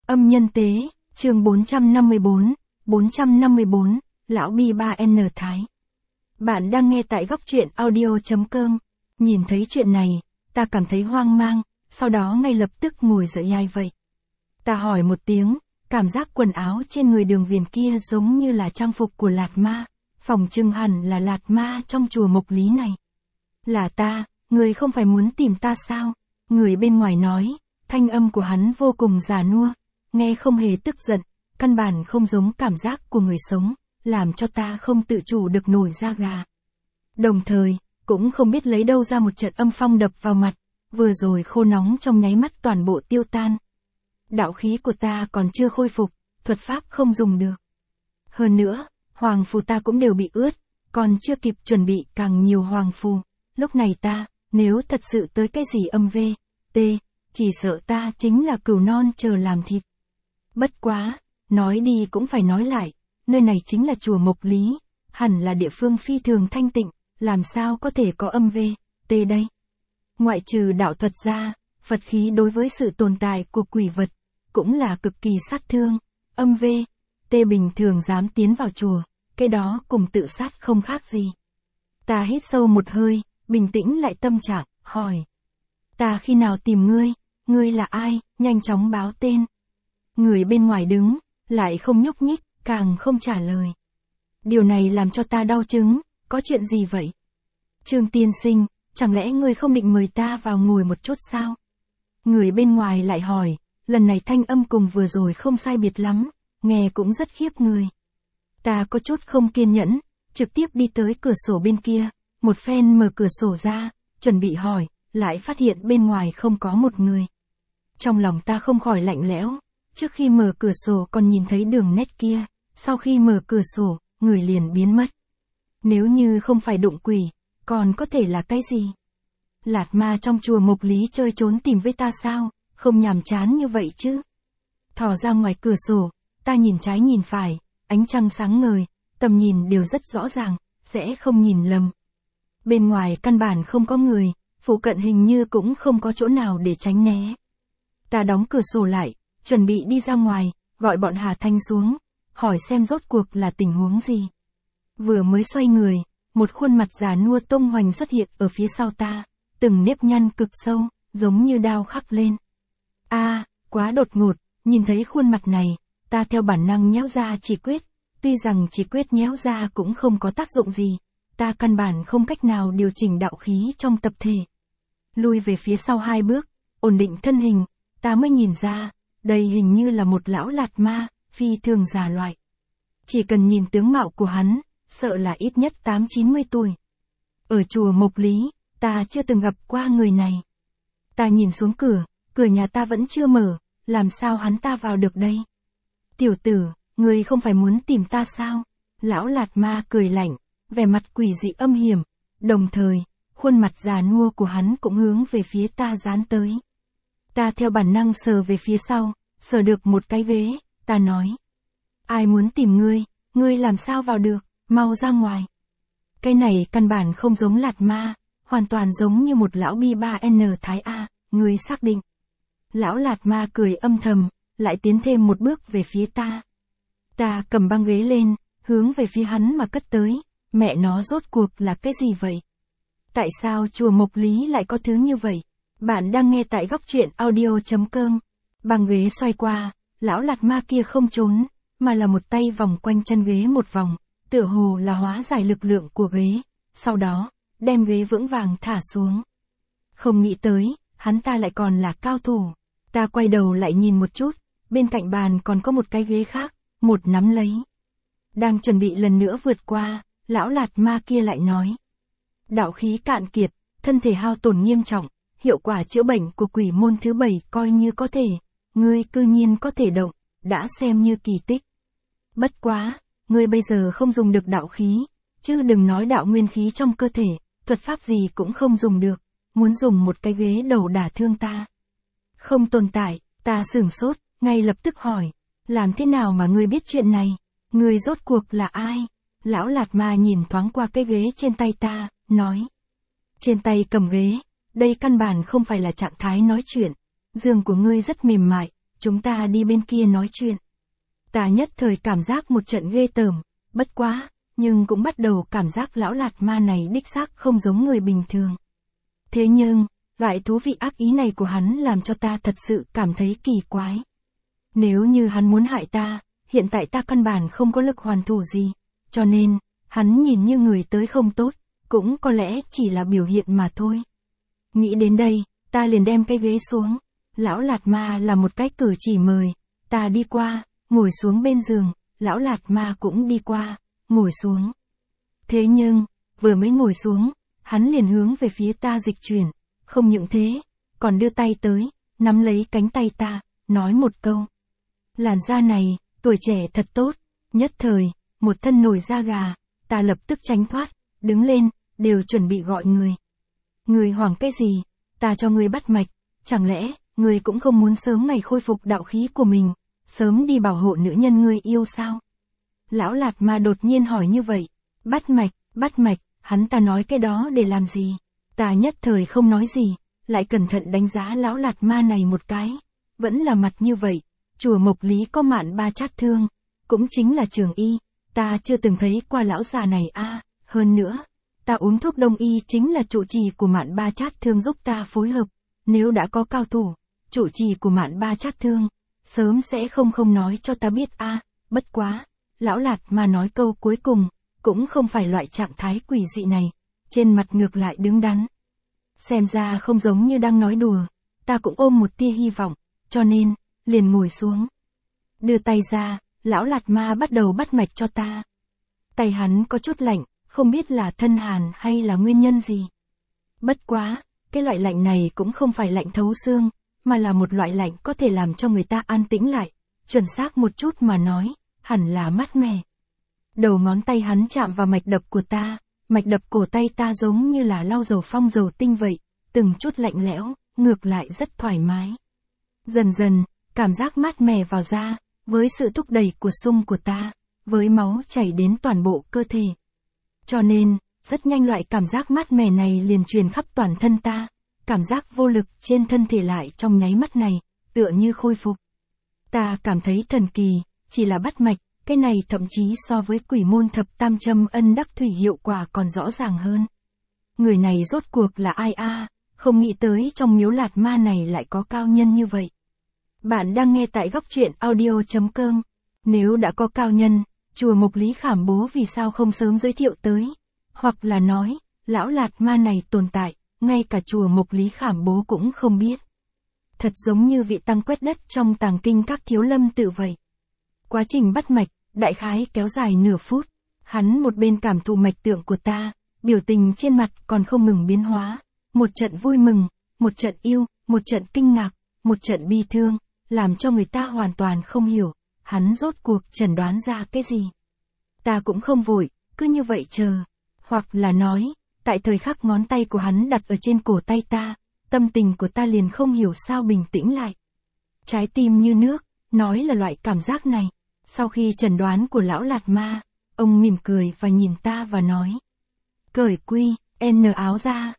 Âm nhân tế, chương 454, Lão Bi 3N Thái. Bạn đang nghe tại góc truyện audio.com. Nhìn thấy chuyện này, ta cảm thấy hoang mang, sau đó ngay lập tức ngồi dậy. Ai vậy? Ta hỏi một tiếng, cảm giác quần áo trên người Đường Viền kia giống như là trang phục của Lạt Ma, phòng trưng hẳn là Lạt Ma trong chùa Mộc Lý này. Là ta, người không phải muốn tìm ta sao? Người bên ngoài nói, thanh âm của hắn vô cùng già nua, nghe không hề tức giận, căn bản không giống cảm giác của người sống, làm cho ta không tự chủ được nổi da gà. Đồng thời, cũng không biết lấy đâu ra một trận âm phong đập vào mặt, vừa rồi khô nóng trong nháy mắt toàn bộ tiêu tan. Đạo khí của ta còn chưa khôi phục, thuật pháp không dùng được. Hơn nữa, hoàng phù ta cũng đều bị ướt, còn chưa kịp chuẩn bị càng nhiều hoàng phù. Lúc này ta, nếu thật sự tới cái gì âm vê, tê, chỉ sợ ta chính là cừu non chờ làm thịt. Bất quá, nói đi cũng phải nói lại, nơi này chính là chùa Mộc Lý, hẳn là địa phương phi thường thanh tịnh, làm sao có thể có âm vê, tê đây. Ngoại trừ đạo thuật ra, Phật khí đối với sự tồn tại của quỷ vật, cũng là cực kỳ sát thương, âm vê, tê bình thường dám tiến vào chùa, cái đó cùng tự sát không khác gì. Ta hít sâu một hơi, bình tĩnh lại tâm trạng, hỏi. Ta khi nào tìm ngươi là ai, nhanh chóng báo tên. Người bên ngoài đứng, lại không nhúc nhích, càng không trả lời. Điều này làm cho ta đau chứng, có chuyện gì vậy? Trương tiên sinh, chẳng lẽ ngươi không định mời ta vào ngồi một chút sao? Người bên ngoài lại hỏi, lần này thanh âm cùng vừa rồi không sai biệt lắm, nghe cũng rất khiếp người. Ta có chút không kiên nhẫn, trực tiếp đi tới cửa sổ bên kia, một phen mở cửa sổ ra, chuẩn bị hỏi, lại phát hiện bên ngoài không có một người. Trong lòng ta không khỏi lạnh lẽo, trước khi mở cửa sổ còn nhìn thấy đường nét kia, sau khi mở cửa sổ, người liền biến mất. Nếu như không phải đụng quỷ, còn có thể là cái gì? Lạt Ma trong chùa Mộc Lý chơi trốn tìm với ta sao, không nhàm chán như vậy chứ? Thò ra ngoài cửa sổ, ta nhìn trái nhìn phải, ánh trăng sáng ngời, tầm nhìn đều rất rõ ràng, sẽ không nhìn lầm. Bên ngoài căn bản không có người, phụ cận hình như cũng không có chỗ nào để tránh né. Ta đóng cửa sổ lại, chuẩn bị đi ra ngoài, gọi bọn Hà Thanh xuống, hỏi xem rốt cuộc là tình huống gì. Vừa mới xoay người, một khuôn mặt già nua tung hoành xuất hiện ở phía sau ta, từng nếp nhăn cực sâu, giống như đao khắc lên. Quá đột ngột, nhìn thấy khuôn mặt này, ta theo bản năng nhéo ra chỉ quyết, tuy rằng chỉ quyết nhéo ra cũng không có tác dụng gì, ta căn bản không cách nào điều chỉnh đạo khí trong tập thể. Lui về phía sau 2 bước, ổn định thân hình, ta mới nhìn ra, đây hình như là một lão Lạt Ma, phi thường già loại. Chỉ cần nhìn tướng mạo của hắn, sợ là ít nhất 80-90 tuổi. Ở chùa Mộc Lý, ta chưa từng gặp qua người này. Ta nhìn xuống cửa nhà ta vẫn chưa mở, làm sao hắn ta vào được đây? Tiểu tử, ngươi không phải muốn tìm ta sao? Lão Lạt Ma cười lạnh, vẻ mặt quỷ dị âm hiểm, đồng thời, khuôn mặt già nua của hắn cũng hướng về phía ta dán tới. Ta theo bản năng sờ về phía sau, sờ được một cái ghế, ta nói. Ai muốn tìm ngươi làm sao vào được, mau ra ngoài. Cái này căn bản không giống Lạt Ma, hoàn toàn giống như một lão Bi 3N Thái A, ngươi xác định. Lão Lạt Ma cười âm thầm, lại tiến thêm một bước về phía ta. Ta cầm băng ghế lên, hướng về phía hắn mà cất tới, mẹ nó rốt cuộc là cái gì vậy? Tại sao chùa Mộc Lý lại có thứ như vậy? Bạn đang nghe tại góc truyện audio.com. Băng ghế xoay qua, lão Lạt Ma kia không trốn, mà là một tay vòng quanh chân ghế một vòng, tựa hồ là hóa giải lực lượng của ghế, sau đó, đem ghế vững vàng thả xuống. Không nghĩ tới, hắn ta lại còn là cao thủ. Ta quay đầu lại nhìn một chút, bên cạnh bàn còn có một cái ghế khác, một nắm lấy. Đang chuẩn bị lần nữa vượt qua, lão Lạt Ma kia lại nói. Đạo khí cạn kiệt, thân thể hao tổn nghiêm trọng, hiệu quả chữa bệnh của quỷ môn thứ 7 coi như có thể, ngươi cư nhiên có thể động, đã xem như kỳ tích. Bất quá, ngươi bây giờ không dùng được đạo khí, chứ đừng nói đạo nguyên khí trong cơ thể, thuật pháp gì cũng không dùng được, muốn dùng một cái ghế đầu đả thương ta. Không tồn tại, ta sửng sốt, ngay lập tức hỏi, làm thế nào mà ngươi biết chuyện này, ngươi rốt cuộc là ai? Lão Lạt Ma nhìn thoáng qua cái ghế trên tay ta, nói. Trên tay cầm ghế, đây căn bản không phải là trạng thái nói chuyện, giường của ngươi rất mềm mại, chúng ta đi bên kia nói chuyện. Ta nhất thời cảm giác một trận ghê tởm, bất quá, nhưng cũng bắt đầu cảm giác lão lạt ma này đích xác không giống người bình thường. Thế nhưng, loại thú vị ác ý này của hắn làm cho ta thật sự cảm thấy kỳ quái. Nếu như hắn muốn hại ta, hiện tại ta căn bản không có lực hoàn thủ gì, cho nên, hắn nhìn như người tới không tốt, cũng có lẽ chỉ là biểu hiện mà thôi. Nghĩ đến đây, ta liền đem cái ghế xuống. Lão lạt ma là một cái cử chỉ mời, ta đi qua, ngồi xuống bên giường, lão lạt ma cũng đi qua, ngồi xuống. Thế nhưng, vừa mới ngồi xuống, hắn liền hướng về phía ta dịch chuyển, không những thế, còn đưa tay tới, nắm lấy cánh tay ta, nói một câu. Làn da này, tuổi trẻ thật tốt, nhất thời, một thân nổi da gà, ta lập tức tránh thoát, đứng lên, đều chuẩn bị gọi người. Người hoảng cái gì, ta cho người bắt mạch, chẳng lẽ, người cũng không muốn sớm ngày khôi phục đạo khí của mình, sớm đi bảo hộ nữ nhân người yêu sao? Lão lạt ma đột nhiên hỏi như vậy, bắt mạch, hắn ta nói cái đó để làm gì? Ta nhất thời không nói gì, lại cẩn thận đánh giá lão lạt ma này một cái, vẫn là mặt như vậy, chùa Mộc Lý có Mạn Ba Chát Thương, cũng chính là trường y, ta chưa từng thấy qua lão già này a. Hơn nữa, ta uống thuốc đông y chính là trụ trì của Mạn Ba Chát Thương giúp ta phối hợp, nếu đã có cao thủ, trụ trì của Mạn Ba Chát Thương, sớm sẽ không nói cho ta biết a. Bất quá, lão lạt ma nói câu cuối cùng, cũng không phải loại trạng thái quỷ dị này, trên mặt ngược lại đứng đắn. Xem ra không giống như đang nói đùa, ta cũng ôm một tia hy vọng, cho nên, liền ngồi xuống. Đưa tay ra, lão lạt ma bắt đầu bắt mạch cho ta. Tay hắn có chút lạnh, không biết là thân hàn hay là nguyên nhân gì. Bất quá, cái loại lạnh này cũng không phải lạnh thấu xương, mà là một loại lạnh có thể làm cho người ta an tĩnh lại, chuẩn xác một chút mà nói, hẳn là mát mẻ. Đầu ngón tay hắn chạm vào mạch đập của ta, mạch đập cổ tay ta giống như là lau dầu phong dầu tinh vậy, từng chút lạnh lẽo, ngược lại rất thoải mái. Dần dần, cảm giác mát mẻ vào da, với sự thúc đẩy của xung của ta, với máu chảy đến toàn bộ cơ thể. Cho nên, rất nhanh loại cảm giác mát mẻ này liền truyền khắp toàn thân ta, cảm giác vô lực trên thân thể lại trong nháy mắt này, tựa như khôi phục. Ta cảm thấy thần kỳ, chỉ là bắt mạch, cái này thậm chí so với quỷ môn thập tam châm ân đắc thủy hiệu quả còn rõ ràng hơn. Người này rốt cuộc là ai a? Không nghĩ tới trong miếu lạt ma này lại có cao nhân như vậy. Bạn đang nghe tại góc truyện audio.com. Nếu đã có cao nhân, chùa Mộc Lý Khảm Bố vì sao không sớm giới thiệu tới? Hoặc là nói, lão lạt ma này tồn tại, ngay cả chùa Mộc Lý Khảm Bố cũng không biết. Thật giống như vị tăng quét đất trong tàng kinh các thiếu lâm tự vậy. Quá trình bắt mạch, đại khái kéo dài nửa phút. Hắn một bên cảm thụ mạch tượng của ta, biểu tình trên mặt còn không ngừng biến hóa. Một trận vui mừng, một trận yêu, một trận kinh ngạc, một trận bi thương, làm cho người ta hoàn toàn không hiểu, hắn rốt cuộc chẩn đoán ra cái gì. Ta cũng không vội, cứ như vậy chờ. Hoặc là nói, tại thời khắc ngón tay của hắn đặt ở trên cổ tay ta, tâm tình của ta liền không hiểu sao bình tĩnh lại. Trái tim như nước, nói là loại cảm giác này. Sau khi chẩn đoán của lão lạt ma, ông mỉm cười và nhìn ta và nói. Cởi quy, áo ra,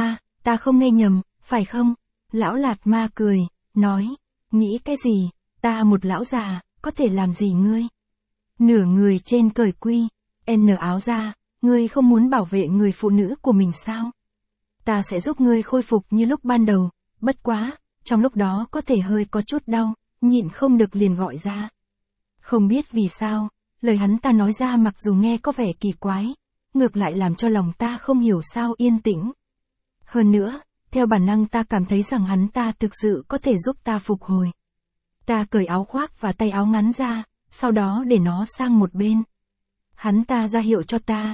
ta không nghe nhầm, phải không? Lão lạt ma cười, nói, nghĩ cái gì, ta một lão già, có thể làm gì ngươi? Nửa người trên cởi quy, áo ra, ngươi không muốn bảo vệ người phụ nữ của mình sao? Ta sẽ giúp ngươi khôi phục như lúc ban đầu, bất quá, trong lúc đó có thể hơi có chút đau, nhịn không được liền gọi ra. Không biết vì sao, lời hắn ta nói ra mặc dù nghe có vẻ kỳ quái, ngược lại làm cho lòng ta không hiểu sao yên tĩnh. Hơn nữa, theo bản năng ta cảm thấy rằng hắn ta thực sự có thể giúp ta phục hồi. Ta cởi áo khoác và tay áo ngắn ra, sau đó để nó sang một bên. Hắn ta ra hiệu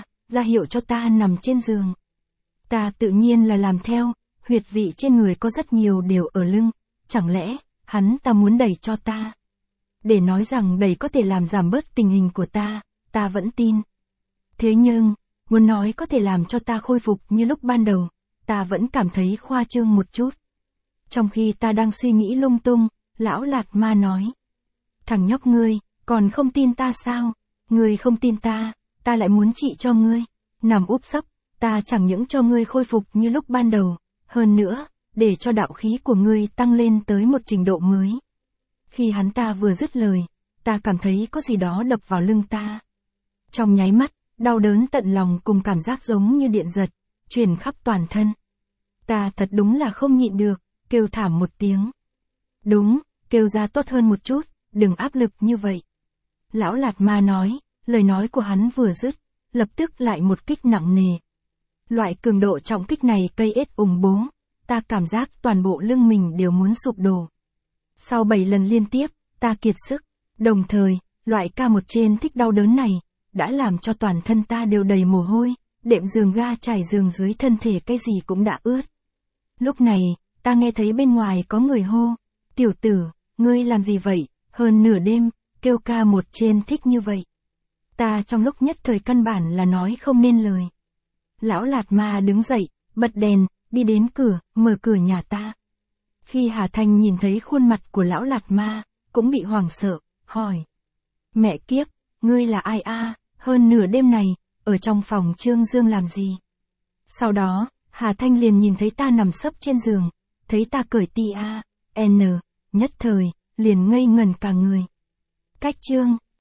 cho ta nằm trên giường. Ta tự nhiên là làm theo, huyệt vị trên người có rất nhiều đều ở lưng, chẳng lẽ, hắn ta muốn đẩy cho ta. Để nói rằng đẩy có thể làm giảm bớt tình hình của ta vẫn tin. Thế nhưng, muốn nói có thể làm cho ta khôi phục như lúc ban đầu, ta vẫn cảm thấy khoa trương một chút. Trong khi ta đang suy nghĩ lung tung, lão lạt ma nói. Thằng nhóc ngươi, còn không tin ta sao? Ngươi không tin ta lại muốn trị cho ngươi. Nằm úp sấp, ta chẳng những cho ngươi khôi phục như lúc ban đầu, hơn nữa, để cho đạo khí của ngươi tăng lên tới một trình độ mới. Khi hắn ta vừa dứt lời, ta cảm thấy có gì đó đập vào lưng ta. Trong nháy mắt, đau đớn tận lòng cùng cảm giác giống như điện giật, truyền khắp toàn thân. Ta thật đúng là không nhịn được, kêu thảm một tiếng. Đúng, kêu ra tốt hơn một chút, đừng áp lực như vậy. Lão Lạt Ma nói, lời nói của hắn vừa dứt, lập tức lại một kích nặng nề. Loại cường độ trọng kích này cây ết ủng bố, ta cảm giác toàn bộ lưng mình đều muốn sụp đổ. Sau 7 lần liên tiếp, ta kiệt sức, đồng thời, loại ca một trên thích đau đớn này, đã làm cho toàn thân ta đều đầy mồ hôi, đệm giường ga trải giường dưới thân thể cái gì cũng đã ướt. Lúc này, ta nghe thấy bên ngoài có người hô, tiểu tử, ngươi làm gì vậy, hơn nửa đêm, kêu ca một trên thích như vậy. Ta trong lúc nhất thời căn bản là nói không nên lời. Lão Lạt Ma đứng dậy, bật đèn, đi đến cửa, mở cửa nhà ta. Khi Hà Thanh nhìn thấy khuôn mặt của lão Lạt Ma, cũng bị hoảng sợ, hỏi. Mẹ kiếp, ngươi là ai a? Hơn nửa đêm này, ở trong phòng Trương Dương làm gì? Sau đó, Hà Thanh liền nhìn thấy ta nằm sấp trên giường, thấy ta cởi ti a, n, nhất thời, liền ngây ngẩn cả người. Cách chương